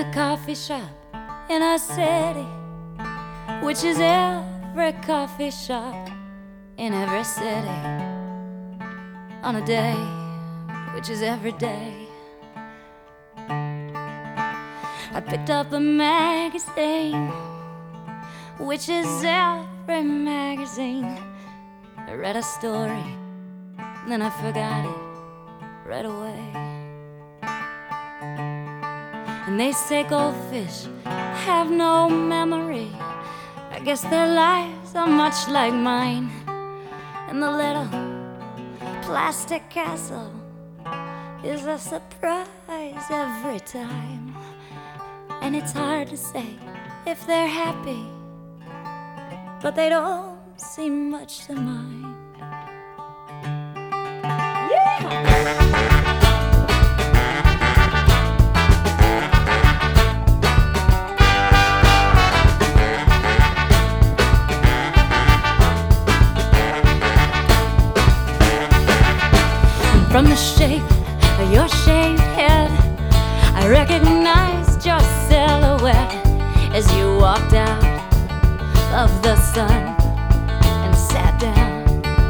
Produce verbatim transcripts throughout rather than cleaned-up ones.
coffee shop in a city, which is every coffee shop in every city, on a day which is every day. I picked up a magazine, which is every magazine. I read a story, then I forgot it right away. And they say goldfish have no memory. I guess their lives are much like mine. And the little plastic castle is a surprise every time. And it's hard to say if they're happy, but they don't seem much to mind. Yeah! From the shape of your shaved head, I recognized your silhouette as you walked out of the sun and sat down.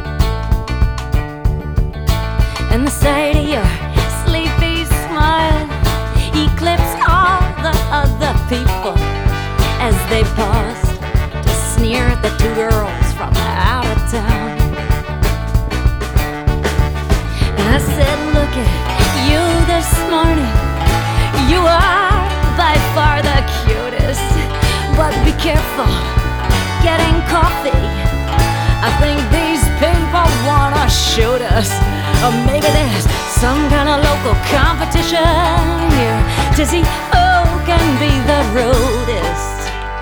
And the sight of your sleepy smile eclipsed all the other people as they paused to sneer at the two girls from out of town. I said, look at you this morning. You are by far the cutest, but be careful getting coffee. I think these people wanna shoot us. Or maybe there's some kind of local competition here to see who can be the rudest.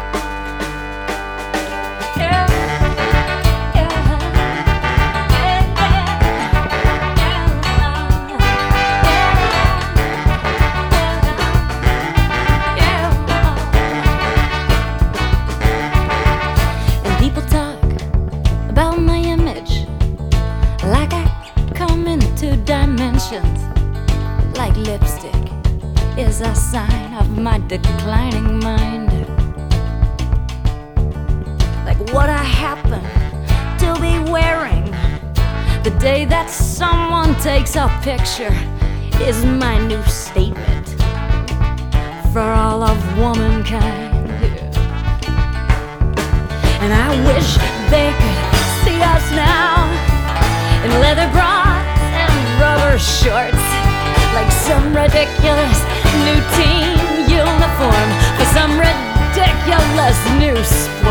Like lipstick is a sign of my declining mind. Like what I happen to be wearing the day that someone takes a picture is my new statement for all of womankind. And I wish they could see us now in leather bras and rubber shorts, like some ridiculous new team uniform for some ridiculous new sport.